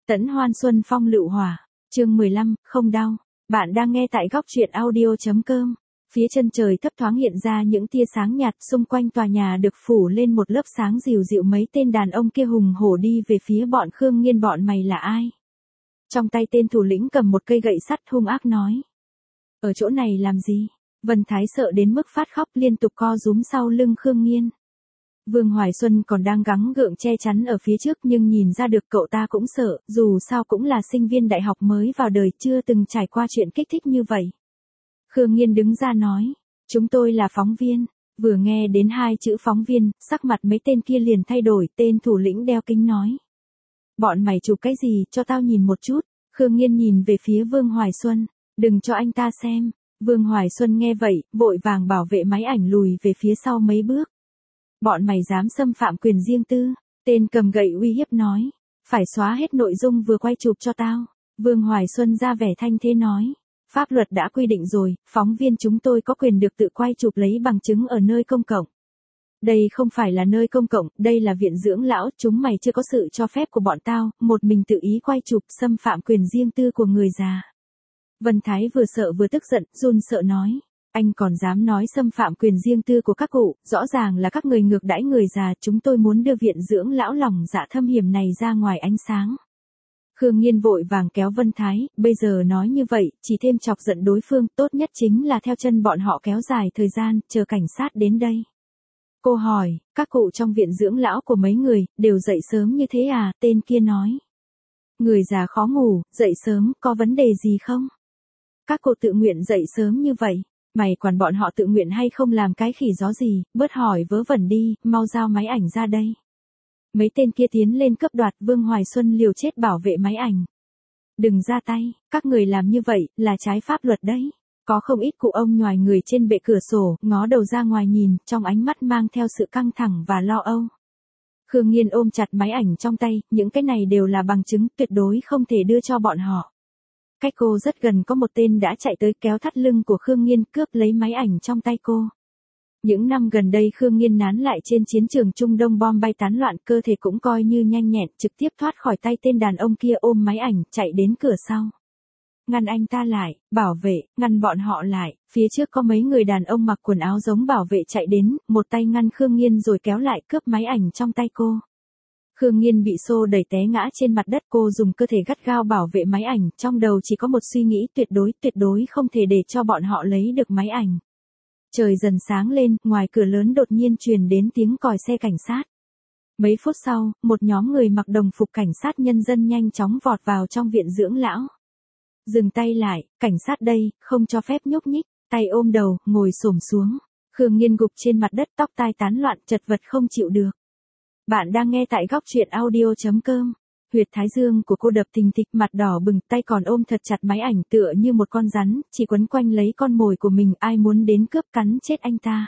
Tẫn hoan xuân phong lựu hỏa, chương 15, không đau. Bạn đang nghe tại góc truyện audio.com. Phía chân trời thấp thoáng hiện ra những tia sáng nhạt, xung quanh tòa nhà được phủ lên một lớp sáng dịu dịu. Mấy tên đàn ông kia hùng hổ đi về phía bọn Khương Nghiên. Bọn mày là ai? Trong tay tên thủ lĩnh cầm một cây gậy sắt hung ác nói. Ở chỗ này làm gì? Vân Thái sợ đến mức phát khóc, liên tục co rúm sau lưng Khương Nghiên. Vương Hoài Xuân còn đang gắng gượng che chắn ở phía trước, nhưng nhìn ra được cậu ta cũng sợ, dù sao cũng là sinh viên đại học mới vào đời, chưa từng trải qua chuyện kích thích như vậy. Khương Nghiên đứng ra nói, chúng tôi là phóng viên. Vừa nghe đến hai chữ phóng viên, sắc mặt mấy tên kia liền thay đổi. Tên thủ lĩnh đeo kính nói, bọn mày chụp cái gì, cho tao nhìn một chút. Khương Nghiên nhìn về phía Vương Hoài Xuân, đừng cho anh ta xem. Vương Hoài Xuân nghe vậy, vội vàng bảo vệ máy ảnh lùi về phía sau mấy bước. Bọn mày dám xâm phạm quyền riêng tư. Tên cầm gậy uy hiếp nói, phải xóa hết nội dung vừa quay chụp cho tao. Vương Hoài Xuân ra vẻ thanh thế nói, pháp luật đã quy định rồi, phóng viên chúng tôi có quyền được tự quay chụp lấy bằng chứng ở nơi công cộng. Đây không phải là nơi công cộng, đây là viện dưỡng lão, chúng mày chưa có sự cho phép của bọn tao, một mình tự ý quay chụp, xâm phạm quyền riêng tư của người già. Vân Thái vừa sợ vừa tức giận, run sợ nói, anh còn dám nói xâm phạm quyền riêng tư của các cụ, rõ ràng là các người ngược đãi người già, chúng tôi muốn đưa viện dưỡng lão lòng dạ thâm hiểm này ra ngoài ánh sáng. Khương Nghiên vội vàng kéo Vân Thái, bây giờ nói như vậy, chỉ thêm chọc giận đối phương, tốt nhất chính là theo chân bọn họ kéo dài thời gian, chờ cảnh sát đến đây. Cô hỏi, các cụ trong viện dưỡng lão của mấy người, đều dậy sớm như thế à? Tên kia nói. Người già khó ngủ, dậy sớm, có vấn đề gì không? Các cụ tự nguyện dậy sớm như vậy. Mày quản bọn họ tự nguyện hay không làm cái khỉ gió gì, bớt hỏi vớ vẩn đi, mau giao máy ảnh ra đây. Mấy tên kia tiến lên cướp đoạt. Vương Hoài Xuân liều chết bảo vệ máy ảnh. Đừng ra tay, các người làm như vậy, là trái pháp luật đấy. Có không ít cụ ông nhoài người trên bệ cửa sổ, ngó đầu ra ngoài nhìn, trong ánh mắt mang theo sự căng thẳng và lo âu. Khương Nghiên ôm chặt máy ảnh trong tay, những cái này đều là bằng chứng, tuyệt đối không thể đưa cho bọn họ. Cách cô rất gần có một tên đã chạy tới kéo thắt lưng của Khương Nghiên, cướp lấy máy ảnh trong tay cô. Những năm gần đây Khương Nghiên nán lại trên chiến trường Trung Đông, bom bay tán loạn, cơ thể cũng coi như nhanh nhẹn, trực tiếp thoát khỏi tay tên đàn ông kia, ôm máy ảnh, chạy đến cửa sau. Ngăn anh ta lại, bảo vệ, ngăn bọn họ lại. Phía trước có mấy người đàn ông mặc quần áo giống bảo vệ chạy đến, một tay ngăn Khương Nghiên rồi kéo lại, cướp máy ảnh trong tay cô. Khương Nghiên bị xô đẩy té ngã trên mặt đất, cô dùng cơ thể gắt gao bảo vệ máy ảnh, trong đầu chỉ có một suy nghĩ, tuyệt đối không thể để cho bọn họ lấy được máy ảnh. Trời dần sáng lên, ngoài cửa lớn đột nhiên truyền đến tiếng còi xe cảnh sát. Mấy phút sau, một nhóm người mặc đồng phục cảnh sát nhân dân nhanh chóng vọt vào trong viện dưỡng lão. Dừng tay lại, cảnh sát đây, không cho phép nhúc nhích, tay ôm đầu, ngồi xổm xuống. Khương Nghiên gục trên mặt đất, tóc tai tán loạn, chật vật không chịu được. Bạn đang nghe tại góc truyện audio.com. Huyệt thái dương của cô đập thình thịch, mặt đỏ bừng, tay còn ôm thật chặt máy ảnh, tựa như một con rắn, chỉ quấn quanh lấy con mồi của mình, ai muốn đến cướp cắn chết anh ta.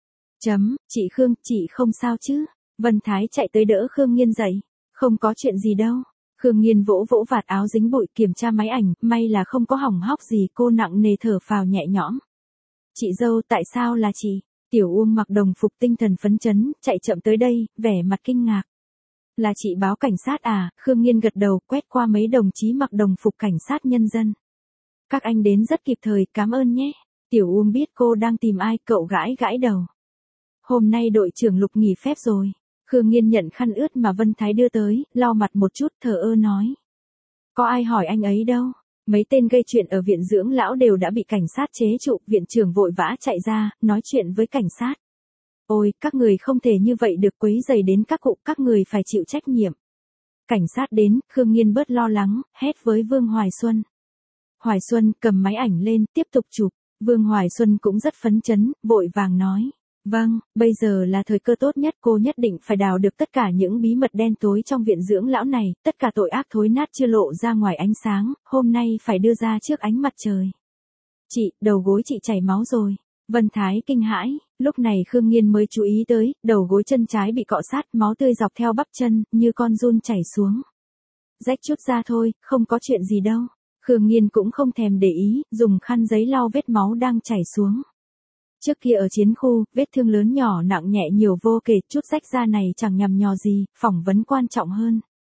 Chị Khương, chị không sao chứ? Vân Thái chạy tới đỡ Khương Nghiên dậy. Không có chuyện gì đâu. Khương Nghiên vỗ vỗ vạt áo dính bụi, kiểm tra máy ảnh, may là không có hỏng hóc gì, cô nặng nề thở phào nhẹ nhõm. Chị dâu, tại sao là chị? Tiểu Uông mặc đồng phục tinh thần phấn chấn, chạy chậm tới đây, vẻ mặt kinh ngạc. Là chị báo cảnh sát à? Khương Nghiên gật đầu, quét qua mấy đồng chí mặc đồng phục cảnh sát nhân dân. Các anh đến rất kịp thời, cảm ơn nhé. Tiểu Uông biết cô đang tìm ai, cậu gãi gãi đầu. Hôm nay đội trưởng Lục nghỉ phép rồi. Khương Nghiên nhận khăn ướt mà Vân Thái đưa tới, lau mặt một chút, thờ ơ nói. Có ai hỏi anh ấy đâu. Mấy tên gây chuyện ở viện dưỡng lão đều đã bị cảnh sát chế trụ, viện trưởng vội vã chạy ra, nói chuyện với cảnh sát. Ôi, các người không thể như vậy được, quấy rầy đến các cụ, các người phải chịu trách nhiệm. Cảnh sát đến, Khương Nghiên bớt lo lắng, hét với Vương Hoài Xuân. Hoài Xuân cầm máy ảnh lên, tiếp tục chụp. Vương Hoài Xuân cũng rất phấn chấn, vội vàng nói. Vâng, bây giờ là thời cơ tốt nhất, cô nhất định phải đào được tất cả những bí mật đen tối trong viện dưỡng lão này, tất cả tội ác thối nát chưa lộ ra ngoài ánh sáng, hôm nay phải đưa ra trước ánh mặt trời. Chị, đầu gối chị chảy máu rồi. Vân Thái kinh hãi, lúc này Khương Nghiên mới chú ý tới, đầu gối chân trái bị cọ sát, máu tươi dọc theo bắp chân, như con giun chảy xuống. Rách chút ra thôi, không có chuyện gì đâu. Khương Nghiên cũng không thèm để ý, dùng khăn giấy lau vết máu đang chảy xuống. Trước kia ở chiến khu, vết thương lớn nhỏ nặng nhẹ nhiều vô kể, chút rách da này chẳng nhằm nhò gì, phỏng vấn quan trọng hơn.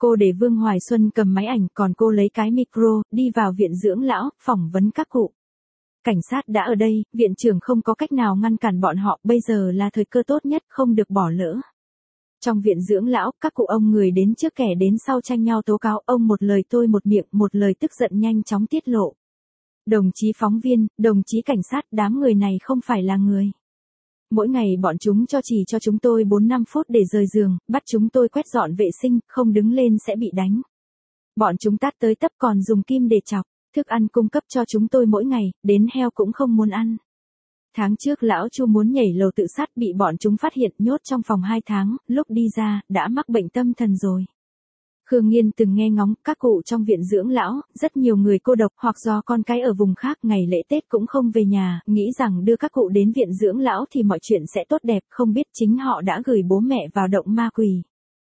Cô để Vương Hoài Xuân cầm máy ảnh, còn cô lấy cái micro, đi vào viện dưỡng lão, phỏng vấn các cụ. Cảnh sát đã ở đây, viện trưởng không có cách nào ngăn cản bọn họ, bây giờ là thời cơ tốt nhất, không được bỏ lỡ. Trong viện dưỡng lão, các cụ ông người đến trước kẻ đến sau tranh nhau tố cáo, ông một lời tôi một miệng, một lời tức giận nhanh chóng tiết lộ. Đồng chí phóng viên, đồng chí cảnh sát, đám người này không phải là người. Mỗi ngày bọn chúng chỉ cho chúng tôi 4-5 phút để rời giường, bắt chúng tôi quét dọn vệ sinh, không đứng lên sẽ bị đánh. Bọn chúng tát tới tấp còn dùng kim để chọc, thức ăn cung cấp cho chúng tôi mỗi ngày, đến heo cũng không muốn ăn. Tháng trước lão Chu muốn nhảy lầu tự sát bị bọn chúng phát hiện nhốt trong phòng 2 tháng, lúc đi ra, đã mắc bệnh tâm thần rồi. Khương Nghiên từng nghe ngóng các cụ trong viện dưỡng lão, rất nhiều người cô độc hoặc do con cái ở vùng khác ngày lễ Tết cũng không về nhà, nghĩ rằng đưa các cụ đến viện dưỡng lão thì mọi chuyện sẽ tốt đẹp, không biết chính họ đã gửi bố mẹ vào động ma quỷ.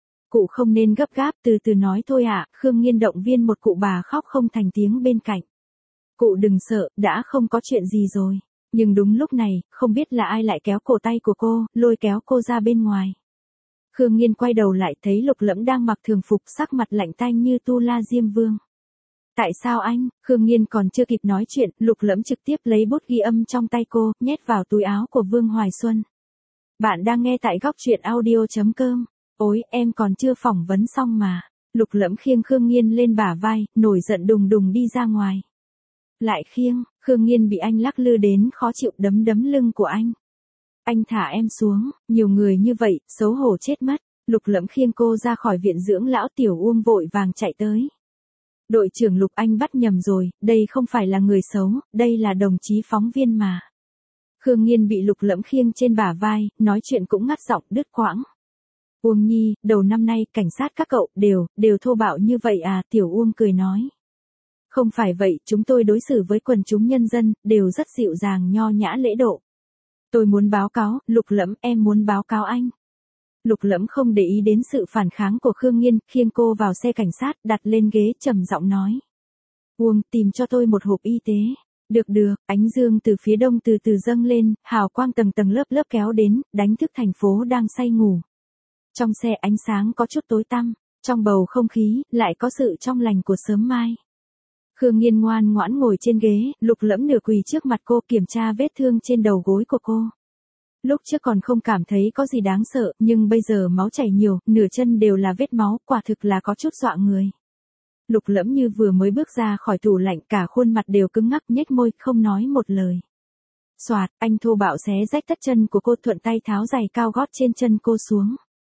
Cụ không nên gấp gáp, từ từ nói thôi ạ, Khương Nghiên động viên một cụ bà khóc không thành tiếng bên cạnh. Cụ đừng sợ, đã không có chuyện gì rồi. Nhưng đúng lúc này, không biết là ai lại kéo cổ tay của cô, lôi kéo cô ra bên ngoài. Khương Nghiên quay đầu lại thấy Lục Lẫm đang mặc thường phục, sắc mặt lạnh tanh như Tu La Diêm Vương. Tại sao anh? Khương Nghiên còn chưa kịp nói chuyện, Lục Lẫm trực tiếp lấy bút ghi âm trong tay cô, nhét vào túi áo của Vương Hoài Xuân. Bạn đang nghe tại góc truyện audio.com. Ôi, em còn chưa phỏng vấn xong mà. Lục Lẫm khiêng Khương Nghiên lên bả vai, nổi giận đùng đùng đi ra ngoài. Lại khiêng, Khương Nghiên bị anh lắc lư đến khó chịu, đấm đấm lưng của anh. Anh thả em xuống, nhiều người như vậy, xấu hổ chết mất. Lục Lẫm khiêng cô ra khỏi viện dưỡng lão. Tiểu Uông vội vàng chạy tới. Đội trưởng Lục, anh bắt nhầm rồi, đây không phải là người xấu, đây là đồng chí phóng viên mà. Khương Nghiên bị Lục Lẫm khiêng trên bả vai, nói chuyện cũng ngắt giọng đứt quãng. Uông Nhi, đầu năm nay cảnh sát các cậu đều thô bạo như vậy à? Tiểu Uông cười nói. Không phải vậy, chúng tôi đối xử với quần chúng nhân dân, đều rất dịu dàng nho nhã lễ độ. Tôi muốn báo cáo, Lục Lẫm, em muốn báo cáo anh. Lục Lẫm không để ý đến sự phản kháng của Khương Nghiên, khiêng cô vào xe cảnh sát, đặt lên ghế, trầm giọng nói. Uông, tìm cho tôi một hộp y tế. Được, ánh dương từ phía đông từ từ dâng lên, hào quang tầng tầng lớp lớp kéo đến, đánh thức thành phố đang say ngủ. Trong xe ánh sáng có chút tối tăm, trong bầu không khí, lại có sự trong lành của sớm mai. Khương Nghiên ngoan ngoãn ngồi trên ghế, Lục Lẫm nửa quỳ trước mặt cô, kiểm tra vết thương trên đầu gối của cô. Lúc trước còn không cảm thấy có gì đáng sợ, nhưng bây giờ máu chảy nhiều, nửa chân đều là vết máu, quả thực là có chút dọa người. Lục Lẫm như vừa mới bước ra khỏi tủ lạnh, cả khuôn mặt đều cứng ngắc, nhếch môi, không nói một lời. Soạt, anh thô bạo xé rách tất chân của cô, thuận tay tháo giày cao gót trên chân cô xuống.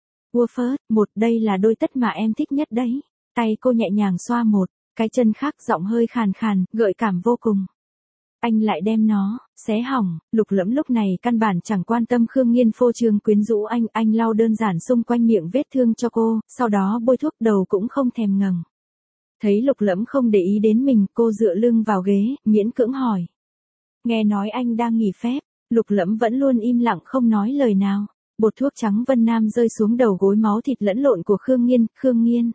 First, đây là đôi tất mà em thích nhất đấy. Tay cô nhẹ nhàng xoa một cái chân khác, giọng hơi khàn khàn, gợi cảm vô cùng. Anh lại đem nó xé hỏng. Lục Lẫm lúc này căn bản chẳng quan tâm Khương Nghiên phô trương quyến rũ anh lau đơn giản xung quanh miệng vết thương cho cô, sau đó bôi thuốc, đầu cũng không thèm ngẩng. Thấy Lục Lẫm không để ý đến mình, cô dựa lưng vào ghế, miễn cưỡng hỏi. Nghe nói anh đang nghỉ phép. Lục Lẫm vẫn luôn im lặng không nói lời nào. Bột thuốc trắng Vân Nam rơi xuống đầu gối, máu thịt lẫn lộn của Khương Nghiên.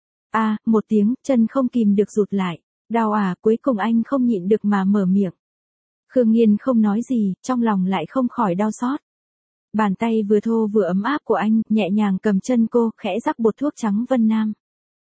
Một tiếng, chân không kìm được rụt lại. Đau à? Cuối cùng anh không nhịn được mà mở miệng. Khương Nghiên không nói gì, trong lòng lại không khỏi đau xót. Bàn tay vừa thô vừa ấm áp của anh, nhẹ nhàng cầm chân cô, khẽ rắc bột thuốc trắng Vân Nam.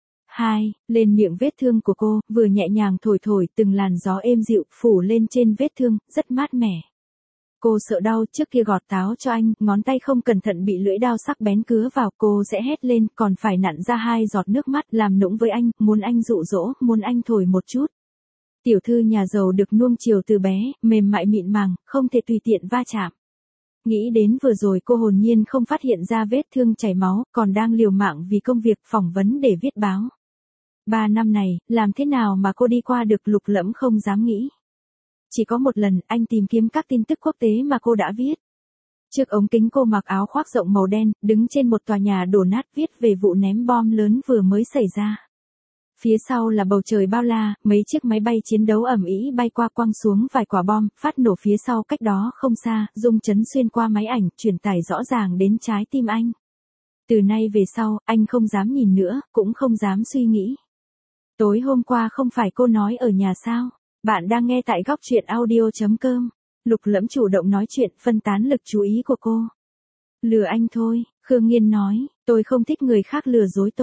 Lên miệng vết thương của cô, vừa nhẹ nhàng thổi, từng làn gió êm dịu, phủ lên trên vết thương, rất mát mẻ. Cô sợ đau, trước kia gọt táo cho anh, ngón tay không cẩn thận bị lưỡi dao sắc bén cứa vào, cô sẽ hét lên, còn phải nặn ra 2 giọt nước mắt, làm nũng với anh, muốn anh dụ dỗ, muốn anh thổi một chút. Tiểu thư nhà giàu được nuông chiều từ bé, mềm mại mịn màng, không thể tùy tiện va chạm. Nghĩ đến vừa rồi cô hồn nhiên không phát hiện ra vết thương chảy máu, còn đang liều mạng vì công việc phỏng vấn để viết báo. 3 năm này, làm thế nào mà cô đi qua được? Lục Lẫm không dám nghĩ. Chỉ có một lần, anh tìm kiếm các tin tức quốc tế mà cô đã viết. Trước ống kính cô mặc áo khoác rộng màu đen, đứng trên một tòa nhà đổ nát, viết về vụ ném bom lớn vừa mới xảy ra. Phía sau là bầu trời bao la, mấy chiếc máy bay chiến đấu ầm ĩ bay qua, quăng xuống vài quả bom, phát nổ phía sau cách đó không xa, rung chấn xuyên qua máy ảnh, truyền tải rõ ràng đến trái tim anh. Từ nay về sau, anh không dám nhìn nữa, cũng không dám suy nghĩ. Tối hôm qua không phải cô nói ở nhà sao? Bạn đang nghe tại góc truyện audio.com. Lục Lẫm chủ động nói chuyện, phân tán lực chú ý của cô. Lừa anh thôi, Khương Nghiên nói, tôi không thích người khác lừa dối tôi.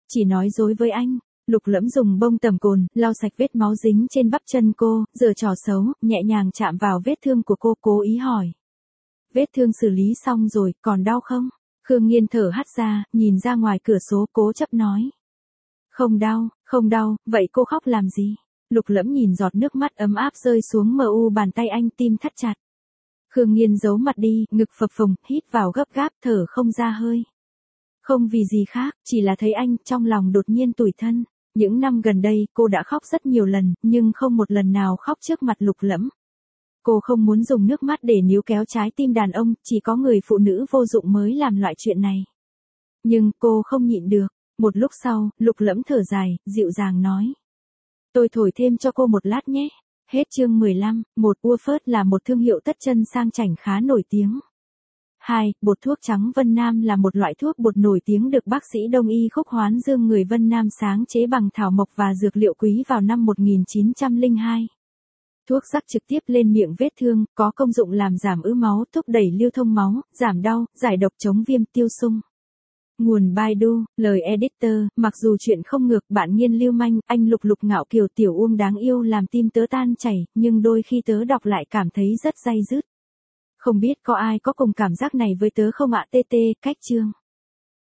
chỉ nói dối với anh. Lục Lẫm dùng bông tẩm cồn, lau sạch vết máu dính trên bắp chân cô, giở trò xấu, nhẹ nhàng chạm vào vết thương của cô, cố ý hỏi. Vết thương xử lý xong rồi, còn đau không? Khương Nghiên thở hắt ra, nhìn ra ngoài cửa sổ, cố chấp nói. Không đau, vậy cô khóc làm gì? Lục Lẫm nhìn giọt nước mắt ấm áp rơi xuống bàn tay anh, tim thắt chặt. Khương Nghiên giấu mặt đi, ngực phập phồng, hít vào gấp gáp, thở không ra hơi. Không vì gì khác, chỉ là thấy anh, trong lòng đột nhiên tủi thân. Những năm gần đây, cô đã khóc rất nhiều lần, nhưng không một lần nào khóc trước mặt Lục Lẫm. Cô không muốn dùng nước mắt để níu kéo trái tim đàn ông, chỉ có người phụ nữ vô dụng mới làm loại chuyện này. Nhưng cô không nhịn được. Một lúc sau, Lục Lẫm thở dài, dịu dàng nói. Tôi thổi thêm cho cô một lát nhé. Hết chương 15, 1. Woolworths là một thương hiệu tất chân sang chảnh khá nổi tiếng. 2. Bột thuốc trắng Vân Nam là một loại thuốc bột nổi tiếng được bác sĩ Đông y Khúc Hoán Dương người Vân Nam sáng chế bằng thảo mộc và dược liệu quý vào năm 1902. Thuốc rắc trực tiếp lên miệng vết thương, có công dụng làm giảm ứ máu, thúc đẩy lưu thông máu, giảm đau, giải độc chống viêm tiêu sung. Nguồn Baidu, lời editor, mặc dù chuyện không ngược bạn Nghiên lưu manh, anh Lục Lục ngạo kiều tiểu Uông đáng yêu làm tim tớ tan chảy, nhưng đôi khi tớ đọc lại cảm thấy rất day dứt. Không biết có ai có cùng cảm giác này với tớ không ạ? TT, cách chương.